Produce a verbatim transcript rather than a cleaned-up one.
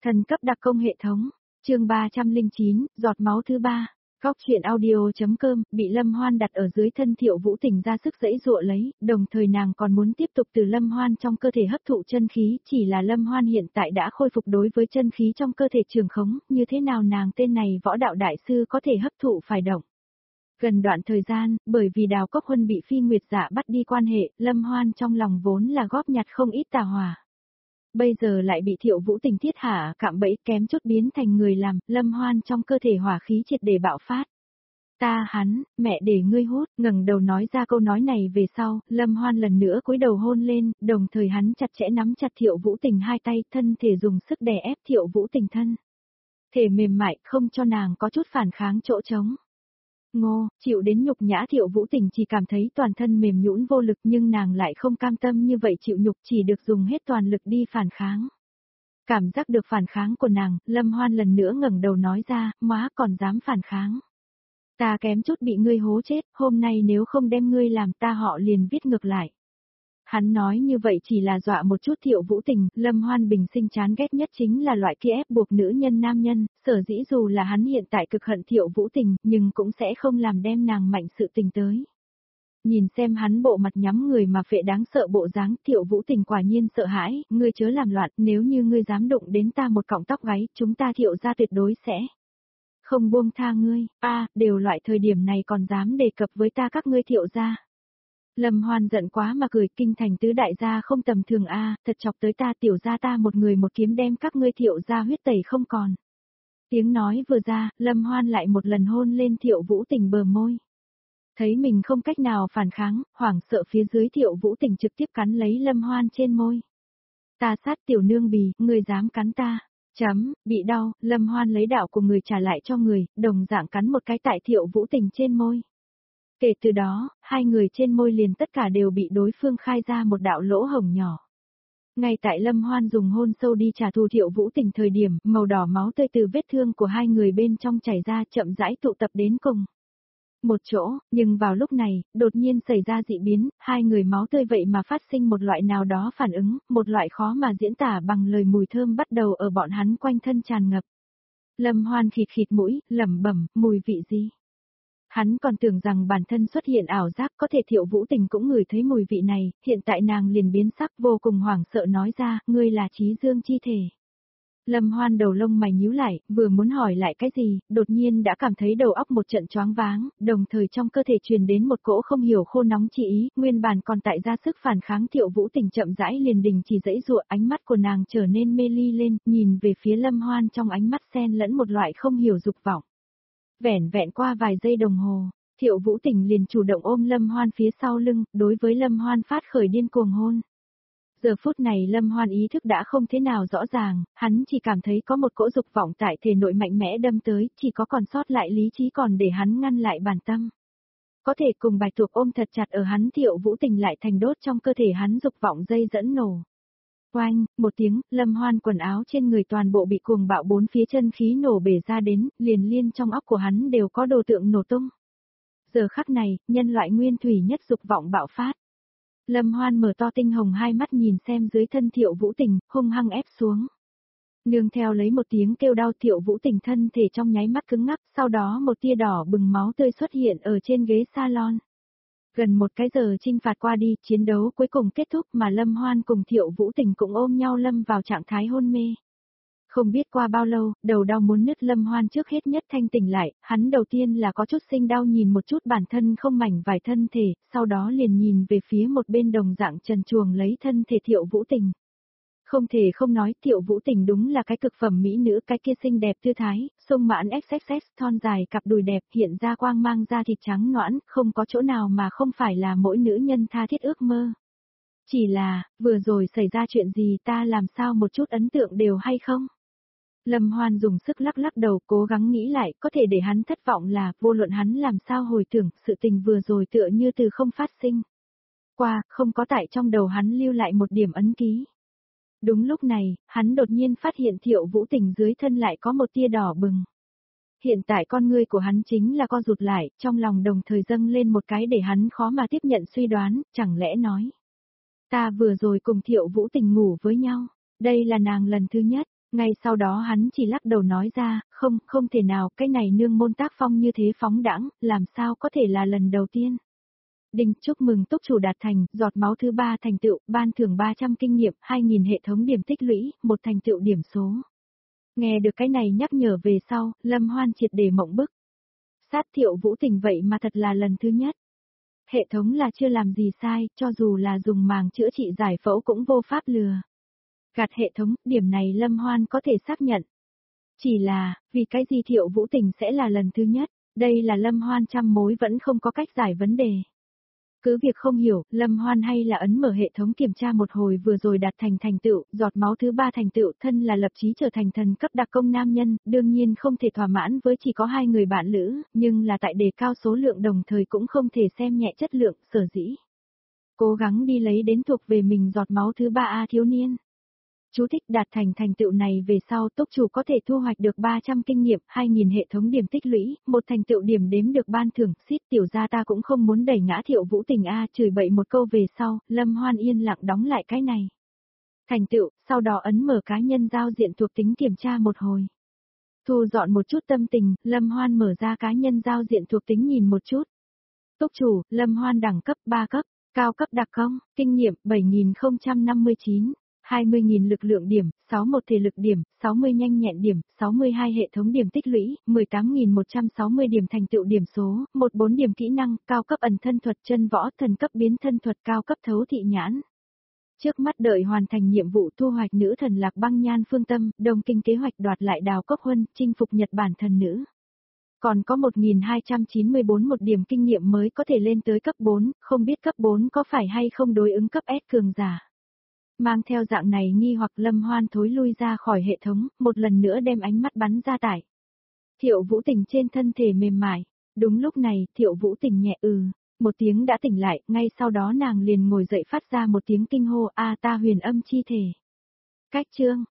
Thần cấp đặc công hệ thống, chương ba trăm lẻ chín, giọt máu thứ ba. Góc truyện audio.com, bị Lâm Hoan đặt ở dưới thân Thiệu Vũ Tình ra sức giãy giụa lấy, đồng thời nàng còn muốn tiếp tục từ Lâm Hoan trong cơ thể hấp thụ chân khí, chỉ là Lâm Hoan hiện tại đã khôi phục đối với chân khí trong cơ thể trường khống, như thế nào nàng tên này võ đạo đại sư có thể hấp thụ phải động. Gần đoạn thời gian, bởi vì Đào Cốc Huân bị Phi Nguyệt Dạ bắt đi quan hệ, Lâm Hoan trong lòng vốn là góp nhặt không ít tà hỏa. Bây giờ lại bị Thiệu Vũ Tình thiết hạ cạm bẫy kém chút biến thành người làm, Lâm Hoan trong cơ thể hỏa khí triệt để bạo phát. Ta hắn, mẹ để ngươi hút, ngẩng đầu nói ra câu nói này về sau, Lâm Hoan lần nữa cúi đầu hôn lên, đồng thời hắn chặt chẽ nắm chặt Thiệu Vũ Tình hai tay, thân thể dùng sức đè ép Thiệu Vũ Tình thân. Thể mềm mại, không cho nàng có chút phản kháng chỗ trống. Ngô, chịu đến nhục nhã Thiệu Vũ Tình chỉ cảm thấy toàn thân mềm nhũn vô lực nhưng nàng lại không cam tâm như vậy chịu nhục chỉ được dùng hết toàn lực đi phản kháng. Cảm giác được phản kháng của nàng, Lâm Hoan lần nữa ngẩng đầu nói ra, má còn dám phản kháng. Ta kém chút bị ngươi hố chết, hôm nay nếu không đem ngươi làm ta họ liền viết ngược lại. Hắn nói như vậy chỉ là dọa một chút Thiệu Vũ Tình, Lâm Hoan bình sinh chán ghét nhất chính là loại kia ép buộc nữ nhân nam nhân, sở dĩ dù là hắn hiện tại cực hận Thiệu Vũ Tình, nhưng cũng sẽ không làm đem nàng mạnh sự tình tới. Nhìn xem hắn bộ mặt nhắm người mà phệ đáng sợ bộ dáng, Thiệu Vũ Tình quả nhiên sợ hãi, ngươi chớ làm loạn, nếu như ngươi dám đụng đến ta một cọng tóc gáy, chúng ta Thiệu gia tuyệt đối sẽ không buông tha ngươi, a, đều loại thời điểm này còn dám đề cập với ta các ngươi Thiệu gia. Lâm Hoan giận quá mà cười, kinh thành tứ đại gia không tầm thường a, à, thật chọc tới ta tiểu gia ta một người một kiếm đem các ngươi Thiệu gia huyết tẩy không còn. Tiếng nói vừa ra, Lâm Hoan lại một lần hôn lên Thiệu Vũ Tình bờ môi. Thấy mình không cách nào phản kháng, hoảng sợ phía dưới Thiệu Vũ Tình trực tiếp cắn lấy Lâm Hoan trên môi. Ta sát tiểu nương bì, ngươi dám cắn ta. Chấm, bị đau, Lâm Hoan lấy đạo của người trả lại cho người, đồng dạng cắn một cái tại Thiệu Vũ Tình trên môi. Kể từ đó, hai người trên môi liền tất cả đều bị đối phương khai ra một đạo lỗ hổng nhỏ. Ngay tại Lâm Hoan dùng hôn sâu đi trả thù Thiệu Vũ Tình thời điểm, màu đỏ máu tươi từ vết thương của hai người bên trong chảy ra chậm rãi tụ tập đến cùng một chỗ, nhưng vào lúc này, đột nhiên xảy ra dị biến, hai người máu tươi vậy mà phát sinh một loại nào đó phản ứng, một loại khó mà diễn tả bằng lời mùi thơm bắt đầu ở bọn hắn quanh thân tràn ngập. Lâm Hoan khịt khịt mũi, lẩm bẩm, mùi vị gì? Hắn còn tưởng rằng bản thân xuất hiện ảo giác có thể Thiệu Vũ Tình cũng ngửi thấy mùi vị này, hiện tại nàng liền biến sắc vô cùng hoảng sợ nói ra, ngươi là Chí Dương chi thể. Lâm Hoan đầu lông mày nhíu lại, vừa muốn hỏi lại cái gì, đột nhiên đã cảm thấy đầu óc một trận choáng váng, đồng thời trong cơ thể truyền đến một cỗ không hiểu khô nóng chỉ ý, nguyên bản còn tại ra sức phản kháng Thiệu Vũ Tình chậm rãi liền đình chỉ dãy dụa, ánh mắt của nàng trở nên mê ly lên, nhìn về phía Lâm Hoan trong ánh mắt xen lẫn một loại không hiểu dục vọng. Vẻn vẹn qua vài giây đồng hồ, Thiệu Vũ Tình liền chủ động ôm Lâm Hoan phía sau lưng, đối với Lâm Hoan phát khởi điên cuồng hôn. Giờ phút này Lâm Hoan ý thức đã không thế nào rõ ràng, hắn chỉ cảm thấy có một cỗ dục vọng tại thể nội mạnh mẽ đâm tới, chỉ có còn sót lại lý trí còn để hắn ngăn lại bản tâm. Có thể cùng Bạch Tuộc ôm thật chặt ở hắn Thiệu Vũ Tình lại thành đốt trong cơ thể hắn dục vọng dây dẫn nổ. Oanh, một tiếng, Lâm Hoan quần áo trên người toàn bộ bị cuồng bạo bốn phía chân khí nổ bể ra đến, liền liên trong óc của hắn đều có đồ tượng nổ tung. Giờ khắc này, nhân loại nguyên thủy nhất dục vọng bạo phát. Lâm Hoan mở to tinh hồng hai mắt nhìn xem dưới thân Thiệu Vũ Tình, hung hăng ép xuống. Nương theo lấy một tiếng kêu đau Thiệu Vũ Tình thân thể trong nháy mắt cứng ngắc, sau đó một tia đỏ bừng máu tươi xuất hiện ở trên ghế salon. Gần một cái giờ chinh phạt qua đi, chiến đấu cuối cùng kết thúc mà Lâm Hoan cùng Thiệu Vũ Tình cũng ôm nhau lâm vào trạng thái hôn mê. Không biết qua bao lâu, đầu đau muốn nứt Lâm Hoan trước hết nhất thanh tỉnh lại, hắn đầu tiên là có chút sinh đau nhìn một chút bản thân không mảnh vải thân thể, sau đó liền nhìn về phía một bên đồng dạng trần truồng lấy thân thể Thiệu Vũ Tình. Không thể không nói Thiệu Vũ Tình đúng là cái cực phẩm mỹ nữ, cái kia xinh đẹp tư thái, sung mãn ích ích ích, thon dài cặp đùi đẹp hiện ra quang mang da thịt trắng nõn, không có chỗ nào mà không phải là mỗi nữ nhân tha thiết ước mơ. Chỉ là, vừa rồi xảy ra chuyện gì ta làm sao một chút ấn tượng đều hay không? Lâm Hoan dùng sức lắc lắc đầu cố gắng nghĩ lại, có thể để hắn thất vọng là, vô luận hắn làm sao hồi tưởng, sự tình vừa rồi tựa như từ không phát sinh. Qua, không có tại trong đầu hắn lưu lại một điểm ấn ký. Đúng lúc này, hắn đột nhiên phát hiện Thiệu Vũ Tình dưới thân lại có một tia đỏ bừng. Hiện tại con ngươi của hắn chính là co rụt lại, trong lòng đồng thời dâng lên một cái để hắn khó mà tiếp nhận suy đoán, chẳng lẽ nói. Ta vừa rồi cùng Thiệu Vũ Tình ngủ với nhau, đây là nàng lần thứ nhất. Ngay sau đó hắn chỉ lắc đầu nói ra, không, không thể nào, cái này nương môn tác phong như thế phóng đãng, làm sao có thể là lần đầu tiên. Đinh, chúc mừng túc chủ đạt thành, giọt máu thứ ba thành tựu, ban thưởng ba trăm kinh nghiệm, hai nghìn hệ thống điểm tích lũy, một thành tựu điểm số. Nghe được cái này nhắc nhở về sau, Lâm Hoan triệt để mộng bức. Sát Thiệu Vũ Tình vậy mà thật là lần thứ nhất. Hệ thống là chưa làm gì sai, cho dù là dùng màng chữa trị giải phẫu cũng vô pháp lừa. Gạt hệ thống, điểm này Lâm Hoan có thể xác nhận. Chỉ là, vì cái gì Thiệu Vũ Tình sẽ là lần thứ nhất, đây là Lâm Hoan trăm mối vẫn không có cách giải vấn đề. Cứ việc không hiểu, Lâm Hoan hay là ấn mở hệ thống kiểm tra một hồi vừa rồi đạt thành thành tựu, giọt máu thứ ba thành tựu, thân là lập chí trở thành thần cấp đặc công nam nhân, đương nhiên không thể thỏa mãn với chỉ có hai người bạn lữ, nhưng là tại đề cao số lượng đồng thời cũng không thể xem nhẹ chất lượng, sở dĩ. Cố gắng đi lấy đến thuộc về mình giọt máu thứ ba A thiếu niên. Chú thích đạt thành thành tựu này về sau túc chủ có thể thu hoạch được ba trăm kinh nghiệm, hai nghìn hệ thống điểm tích lũy, một thành tựu điểm đếm được ban thưởng, xít tiểu gia ta cũng không muốn đẩy ngã Thiệu Vũ Tình A chửi bậy một câu về sau, Lâm Hoan yên lặng đóng lại cái này. Thành tựu, sau đó ấn mở cá nhân giao diện thuộc tính kiểm tra một hồi. Thu dọn một chút tâm tình, Lâm Hoan mở ra cá nhân giao diện thuộc tính nhìn một chút. Túc chủ, Lâm Hoan đẳng cấp ba cấp, cao cấp đặc công, kinh nghiệm bảy nghìn không trăm năm mươi chín. hai mươi nghìn lực lượng điểm, sáu mươi mốt thể lực điểm, sáu mươi nhanh nhẹn điểm, sáu mươi hai hệ thống điểm tích lũy, mười tám nghìn một trăm sáu mươi điểm thành tựu điểm số, mười bốn điểm kỹ năng, cao cấp ẩn thân thuật chân võ, thần cấp biến thân thuật, cao cấp thấu thị nhãn. Trước mắt đợi hoàn thành nhiệm vụ thu hoạch nữ thần lạc băng nhan phương tâm, đồng kinh kế hoạch đoạt lại đào cốc huân, chinh phục Nhật Bản thần nữ. Còn có một nghìn hai trăm chín mươi bốn một điểm kinh nghiệm mới có thể lên tới cấp bốn, không biết cấp bốn có phải hay không đối ứng cấp S cường giả. Mang theo dạng này nghi hoặc Lâm Hoan thối lui ra khỏi hệ thống, một lần nữa đem ánh mắt bắn ra tải. Thiệu Vũ Tình trên thân thể mềm mại. Đúng lúc này, Thiệu Vũ Tình nhẹ ừ, một tiếng đã tỉnh lại, ngay sau đó nàng liền ngồi dậy phát ra một tiếng kinh hô a ta huyền âm chi thể. Cách chương,